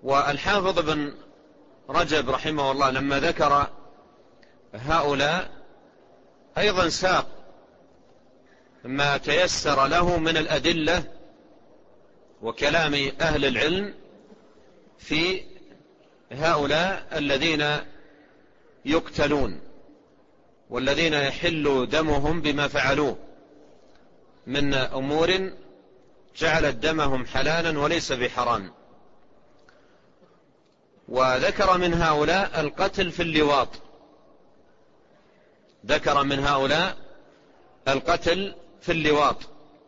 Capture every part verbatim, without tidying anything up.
والحافظ بن رجب رحمه الله لما ذكر هؤلاء أيضا ساق ما تيسر له من الأدلة وكلام أهل العلم في هؤلاء الذين يقتلون والذين يحل دمهم بما فعلوه من أمور جعلت دمهم حلالا وليس بحرام. وذكر من هؤلاء القتل في اللواط، ذكر من هؤلاء القتل في اللواط،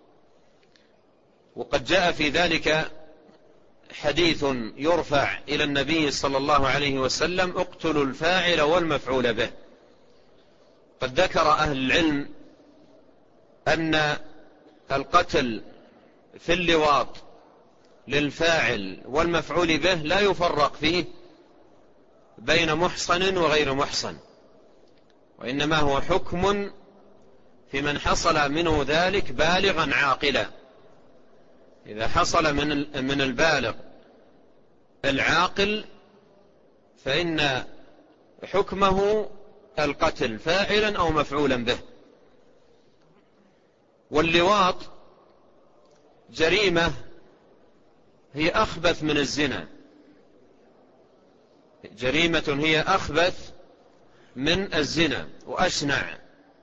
وقد جاء في ذلك حديث يرفع إلى النبي صلى الله عليه وسلم: اقتلوا الفاعل والمفعول به. قد ذكر أهل العلم أن القتل في اللواط للفاعل والمفعول به لا يفرق فيه بين محصن وغير محصن، وإنما هو حكم في من حصل منه ذلك بالغا عاقلا. إذا حصل من من البالغ العاقل فإن حكمه القتل فاعلا أو مفعولا به. واللواط جريمة هي أخبث من الزنا، جريمة هي أخبث من الزنا وأشنع.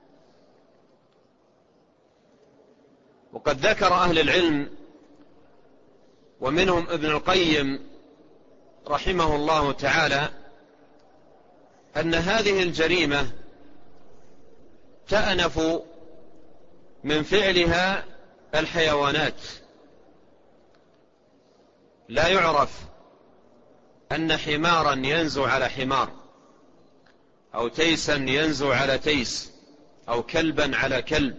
وقد ذكر أهل العلم ومنهم ابن القيم رحمه الله تعالى أن هذه الجريمة تأنف من فعلها الحيوانات. لا يعرف أن حمارا ينزو على حمار، أو تيسا ينزو على تيس، أو كلبا على كلب.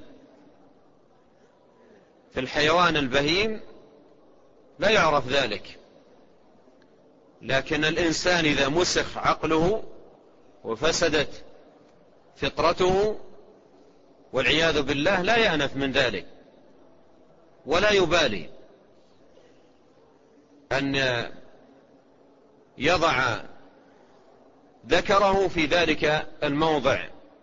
في الحيوان البهيم لا يعرف ذلك، لكن الإنسان إذا مسخ عقله وفسدت فطرته والعياذ بالله لا يأنف من ذلك، ولا يبالي أن يضع ذكره في ذلك الموضع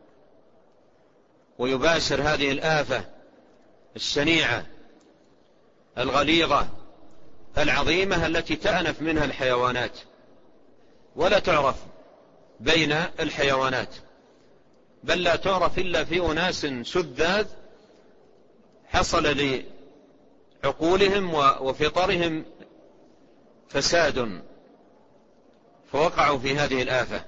ويباشر هذه الآفة الشنيعة الغليظة العظيمة التي تأنف منها الحيوانات ولا تعرف بين الحيوانات، بل لا تعرف إلا في أناس شذاذ حصل لعقولهم وفطرهم فساد فوقعوا في هذه الآفة.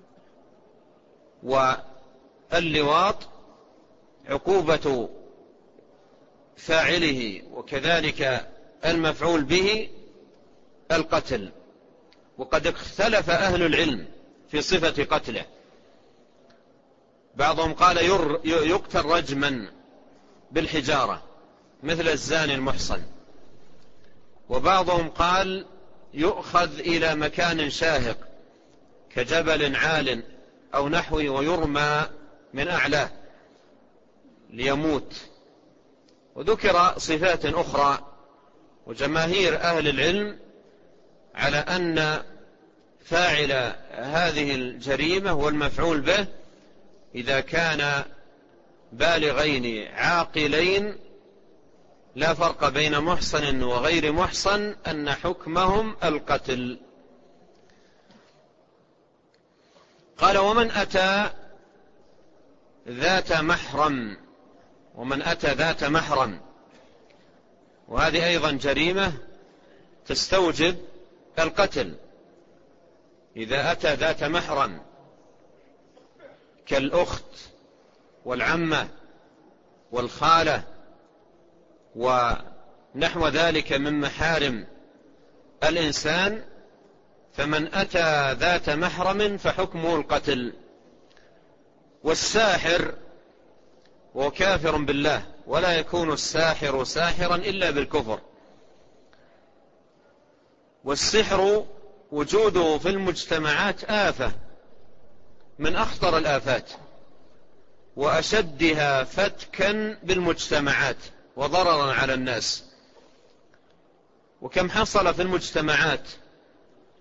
واللواط عقوبة فاعله وكذلك المفعول به القتل. وقد اختلف أهل العلم في صفة قتله، بعضهم قال يقتل رجما بالحجارة مثل الزاني المحصن، وبعضهم قال يؤخذ إلى مكان شاهق كجبل عال أو نحوه ويرمى من أعلاه ليموت. وذكر صفات أخرى، وجماهير أهل العلم على أن فاعل هذه الجريمة والمفعول به إذا كان بالغين عاقلين لا فرق بين محصن وغير محصن أن حكمهم القتل. قال: ومن أتى ذات محرم، ومن أتى ذات محرم، وهذه أيضا جريمة تستوجب القتل. إذا أتى ذات محرم كالأخت والعمة والخالة ونحو ذلك من محارم الإنسان، فمن أتى ذات محرم فحكمه القتل. والساحر وهو كافر بالله، ولا يكون الساحر ساحرا إلا بالكفر. والسحر وجوده في المجتمعات آفة من أخطر الآفات وأشدها فتكا بالمجتمعات وضررا على الناس. وكم حصل في المجتمعات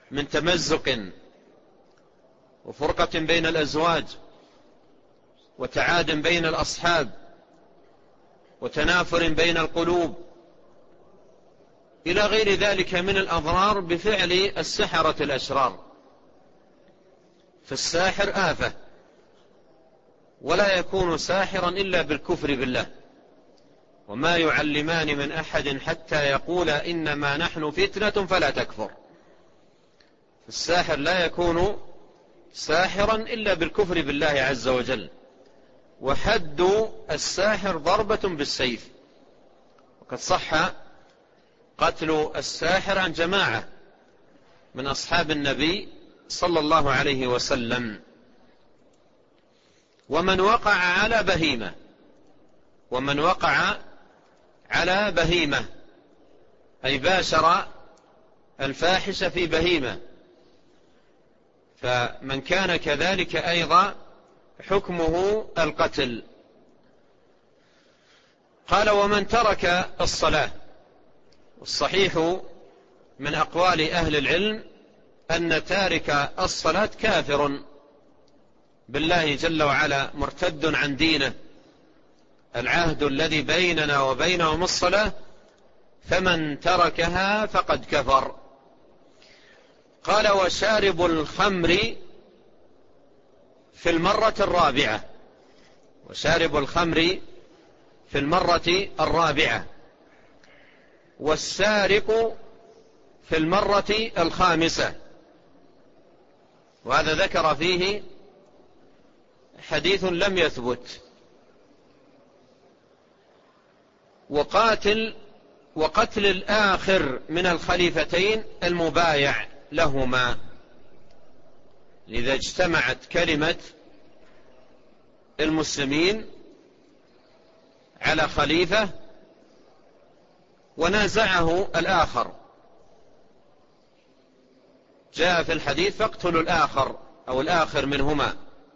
من تمزق وفرقة بين الأزواج وتعاد بين الأصحاب وتنافر بين القلوب إلى غير ذلك من الأضرار بفعل السحرة الأشرار. فالساحر آفة، ولا يكون ساحرا إلا بالكفر بالله، وما يعلمان من أحد حتى يقولا إنما نحن فتنة فلا تكفر. الساحر لا يكون ساحرا إلا بالكفر بالله عز وجل، وحد الساحر ضربة بالسيف. وقد صح قتل الساحر عن جماعة من أصحاب النبي صلى الله عليه وسلم. ومن وقع على بهيمة ومن وقع على بهيمة أي باشر الفاحشة في بهيمة، فمن كان كذلك أيضا حكمه القتل. قال: ومن ترك الصلاة. الصحيح من أقوال أهل العلم أن تارك الصلاة كافر بالله جل وعلا، مرتد عن دينه. العهد الذي بيننا وبينهم الصلاة، فمن تركها فقد كفر. قال: وشارب الخمر في المرة الرابعة. وشارب الخمر في المرة الرابعة، والسارق في المرة الخامسة. وهذا ذكر فيه حديث لم يثبت. وقاتل وقتل الآخر من الخليفتين المبايع لهما، إذا اجتمعت كلمة المسلمين على خليفة ونازعه الآخر، جاء في الحديث: فاقتلوا الآخر أو الآخر منهما.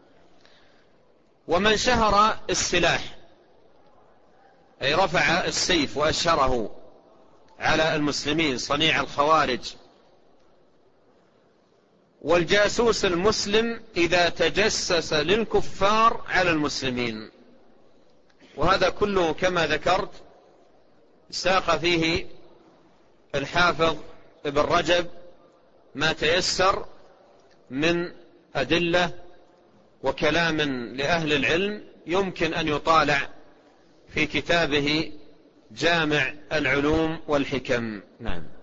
ومن شهر السلاح أي رفع السيف وأشهره على المسلمين، صنيع الخوارج. والجاسوس المسلم إذا تجسس للكفار على المسلمين. وهذا كله كما ذكرت ساق فيه الحافظ ابن رجب ما تيسر من أدلة وكلام لأهل العلم، يمكن أن يطالع في كتابه جامع العلوم والحكم. نعم.